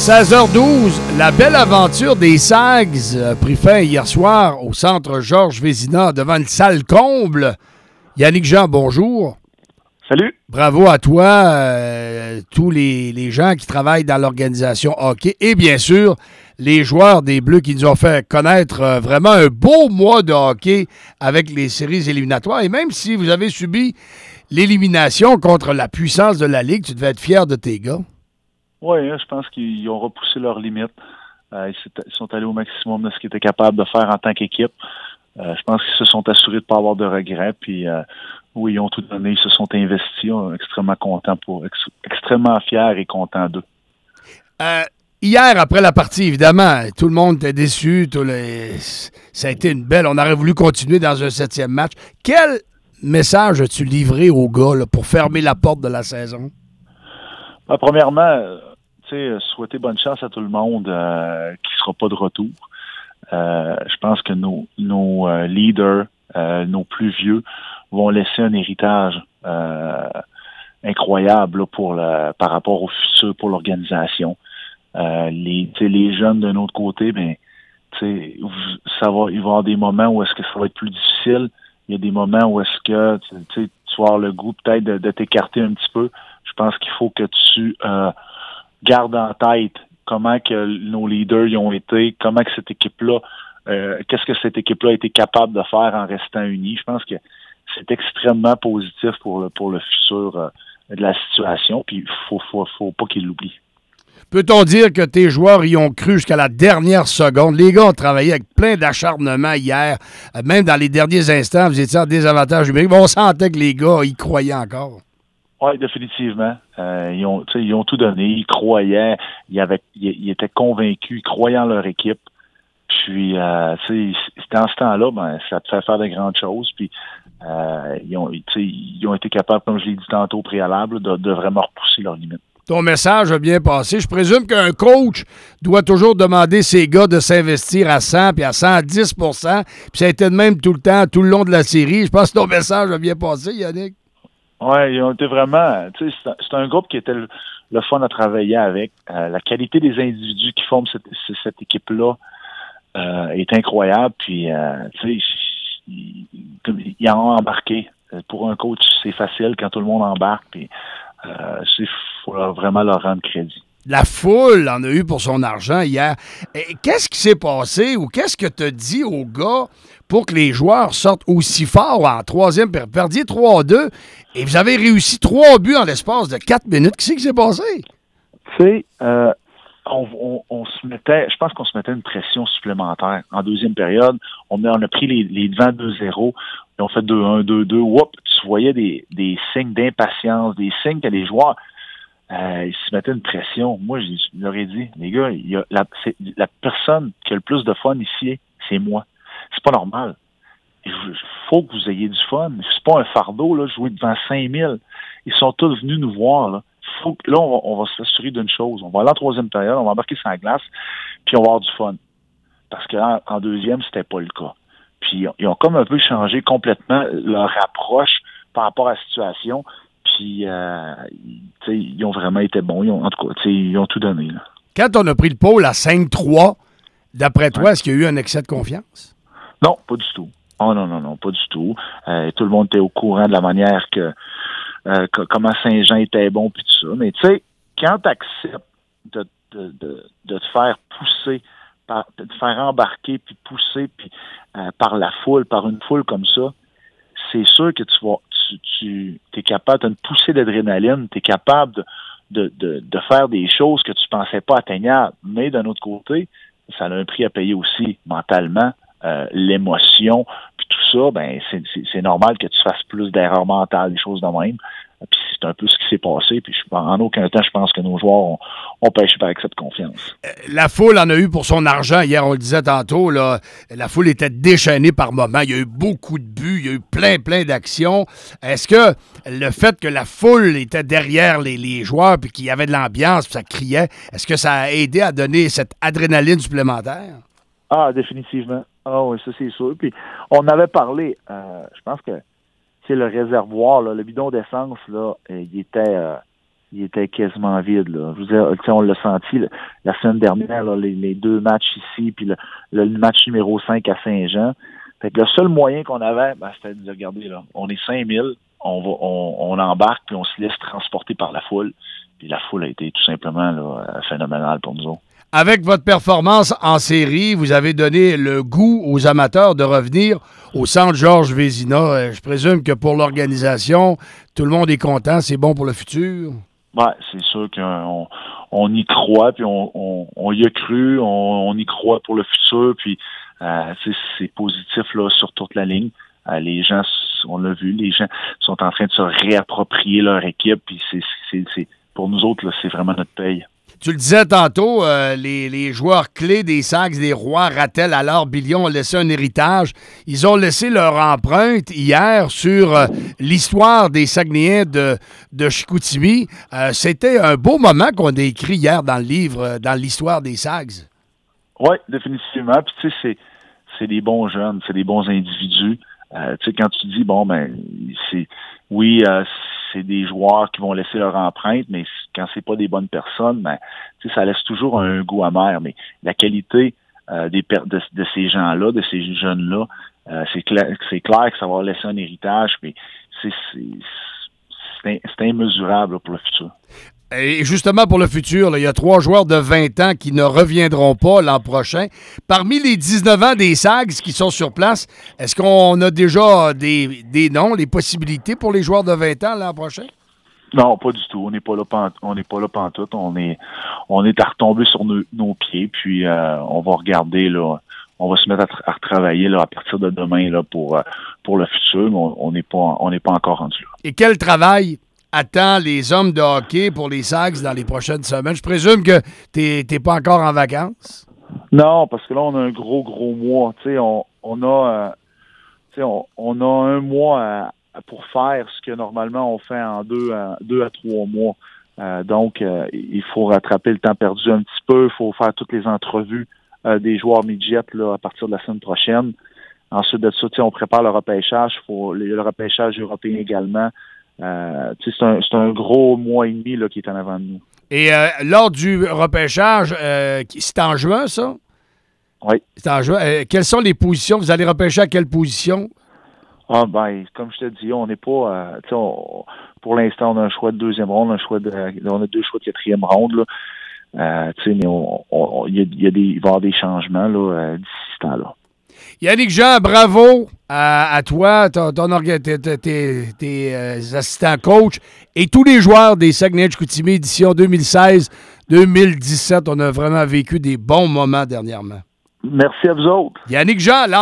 16h12, la belle aventure des Sags a pris fin hier soir au centre Georges Vézina devant une salle comble. Yannick Jean, bonjour. Salut. Bravo à toi, tous les gens qui travaillent dans l'organisation hockey et bien sûr les joueurs des Bleus qui nous ont fait connaître vraiment un beau mois de hockey avec les séries éliminatoires. Et même si vous avez subi l'élimination contre la puissance de la Ligue, tu devais être fier de tes gars. Oui, je pense qu'ils ont repoussé leurs limites. Ils sont allés au maximum de ce qu'ils étaient capables de faire en tant qu'équipe. Je pense qu'ils se sont assurés de ne pas avoir de regrets. Puis, oui, ils ont tout donné. Ils se sont investis. Extrêmement contents extrêmement fiers et contents d'eux. Hier, après la partie, évidemment, tout le monde était déçu. Ça a été une belle... On aurait voulu continuer dans un 7e match. Quel message as-tu livré aux gars là, pour fermer la porte de la saison? Premièrement, souhaiter bonne chance à tout le monde qui ne sera pas de retour. Je pense que nos leaders, nos plus vieux, vont laisser un héritage incroyable là, par rapport au futur pour l'organisation. Les jeunes d'un autre côté, il va y avoir des moments où est-ce que ça va être plus difficile. Il y a des moments où est-ce que tu vas avoir le goût peut-être de t'écarter un petit peu. Je pense qu'il faut que tu gardes en tête comment que nos leaders y ont été, comment que cette équipe-là, qu'est-ce que cette équipe-là a été capable de faire en restant unie. Je pense que c'est extrêmement positif pour le futur de la situation, puis il faut pas qu'ils l'oublient. Peut-on dire que tes joueurs y ont cru jusqu'à la dernière seconde? Les gars ont travaillé avec plein d'acharnement hier. Même dans les derniers instants, vous étiez en désavantage numérique. On sentait que les gars y croyaient encore. Oui, définitivement. Ils ont tout donné. Ils croyaient. Ils étaient convaincus. Ils croyaient en leur équipe. Puis, dans ce temps-là, ça te fait faire de grandes choses. Puis, ils ont été capables, comme je l'ai dit tantôt au préalable, de vraiment repousser leurs limites. Ton message a bien passé. Je présume qu'un coach doit toujours demander ses gars de s'investir à 100 puis à 110 %. Puis ça a été de même tout le temps, tout le long de la série. Je pense que ton message a bien passé, Yannick. Oui, ils ont été vraiment... C'est un groupe qui était le fun à travailler avec. La qualité des individus qui forment cette équipe-là est incroyable. Puis, ils en ont embarqué. Pour un coach, c'est facile quand tout le monde embarque. Puis, il faut vraiment leur rendre crédit. La foule en a eu pour son argent hier. Qu'est-ce qui s'est passé ou qu'est-ce que tu as dit aux gars pour que les joueurs sortent aussi fort en troisième période? Perdiez 3-2 et vous avez réussi 3 buts en l'espace de 4 minutes. Qu'est-ce qui s'est passé? Tu sais, je pense qu'on se mettait une pression supplémentaire. En deuxième période, on a pris les devants 2-0, et on fait 2-1, 2-2. Tu voyais des signes d'impatience, des signes que les joueurs ils se mettaient une pression. Moi, je leur ai dit, les gars, la personne qui a le plus de fun ici, c'est moi. C'est pas normal. Il faut que vous ayez du fun. C'est pas un fardeau, là, jouer devant 5000. Ils sont tous venus nous voir, là. On va s'assurer d'une chose. On va aller en troisième période, on va embarquer sur la glace, puis on va avoir du fun. Parce qu'en deuxième, c'était pas le cas. Puis ils ont comme un peu changé complètement leur approche par rapport à la situation. Puis ils ont vraiment été bons. En tout cas, ils ont tout donné. Là. Quand on a pris le pôle à 5-3, d'après toi, est-ce qu'il y a eu un excès de confiance? Non, pas du tout. Oh non, pas du tout. Tout le monde était au courant de la manière que comment Saint-Jean était bon puis tout ça. Mais tu sais, quand tu acceptes de te faire pousser, de te faire embarquer puis pousser puis par la foule, par une foule comme ça, c'est sûr que tu es capable, tu as une poussée d'adrénaline, tu es capable de faire des choses que tu pensais pas atteignables. Mais d'un autre côté, ça a un prix à payer aussi mentalement. L'émotion, puis tout ça, c'est normal que tu fasses plus d'erreurs mentales, des choses de même. Puis c'est un peu ce qui s'est passé. Puis en aucun temps, je pense que nos joueurs ont pêché par excès de confiance. La foule en a eu pour son argent. Hier, on le disait tantôt, là, la foule était déchaînée par moments. Il y a eu beaucoup de buts, il y a eu plein d'actions. Est-ce que le fait que la foule était derrière les joueurs puis qu'il y avait de l'ambiance puis ça criait, est-ce que ça a aidé à donner cette adrénaline supplémentaire? Ah, définitivement. Ah oui, ça c'est sûr. Puis on avait parlé, je pense que le réservoir, là, le bidon d'essence, là, il était il était quasiment vide. Là. Je veux dire, on l'a senti la semaine dernière, là, les 2 matchs ici, puis le match numéro 5 à Saint-Jean. Fait que le seul moyen qu'on avait, c'était de dire, regardez, là, on est 5000, on embarque, puis on se laisse transporter par la foule. Puis la foule a été tout simplement là, phénoménale pour nous autres. Avec votre performance en série, vous avez donné le goût aux amateurs de revenir au centre Georges Vézina. Je présume que pour l'organisation, tout le monde est content, c'est bon pour le futur. Ouais, c'est sûr qu'on y croit, puis on y a cru, on y croit pour le futur, puis c'est positif là sur toute la ligne. Les gens, on l'a vu, les gens sont en train de se réapproprier leur équipe, puis c'est pour nous autres, là, c'est vraiment notre paye. Tu le disais tantôt, les joueurs clés des Sags, des Rois, Rattel, Allard, Billion ont laissé un héritage. Ils ont laissé leur empreinte hier sur l'histoire des Saguenayens de Chicoutimi. C'était un beau moment qu'on a écrit hier dans le livre, dans l'histoire des Sags. Oui, définitivement. Puis tu sais, c'est des bons jeunes, c'est des bons individus. Tu sais, quand tu dis, bon, c'est des joueurs qui vont laisser leur empreinte, mais quand c'est pas des bonnes personnes, tu sais, ça laisse toujours un goût amer. Mais la qualité de ces gens-là, de ces jeunes-là, c'est clair que ça va laisser un héritage, mais c'est immesurable là, pour le futur. Et justement, pour le futur, là, il y a 3 joueurs de 20 ans qui ne reviendront pas l'an prochain. Parmi les 19 ans des Sags qui sont sur place, est-ce qu'on a déjà des noms, les possibilités pour les joueurs de 20 ans l'an prochain? Non, pas du tout. On n'est pas là pantoute. On est à retomber sur nos pieds, puis on va regarder, là, on va se mettre à retravailler là, à partir de demain là, pour le futur, mais on n'est pas encore rendu là. Et quel travail attend les hommes de hockey pour les Sags dans les prochaines semaines? Je présume que t'es pas encore en vacances? Non, parce que là, on a un gros mois. Tu sais, on a un mois pour faire ce que normalement on fait en 2 à 3 mois. Donc, il faut rattraper le temps perdu un petit peu. Il faut faire toutes les entrevues des joueurs midget là, à partir de la semaine prochaine. Ensuite de ça, on prépare le repêchage. Le repêchage européen également. C'est un gros mois et demi là, qui est en avant de nous. Et lors du repêchage, c'est en juin, ça? Oui. C'est en juin. Quelles sont les positions? Vous allez repêcher à quelle position? Comme je te dis, on n'est pas... pour l'instant, on a un choix de 2e ronde, on a 2 choix de 4e ronde. Là. Mais il va y avoir des changements là, d'ici ce temps-là. Yannick Jean, bravo à toi, tes assistants coach et tous les joueurs des Saguenay-Chicoutimi édition 2016-2017. On a vraiment vécu des bons moments dernièrement. Merci à vous autres. Yannick Jean,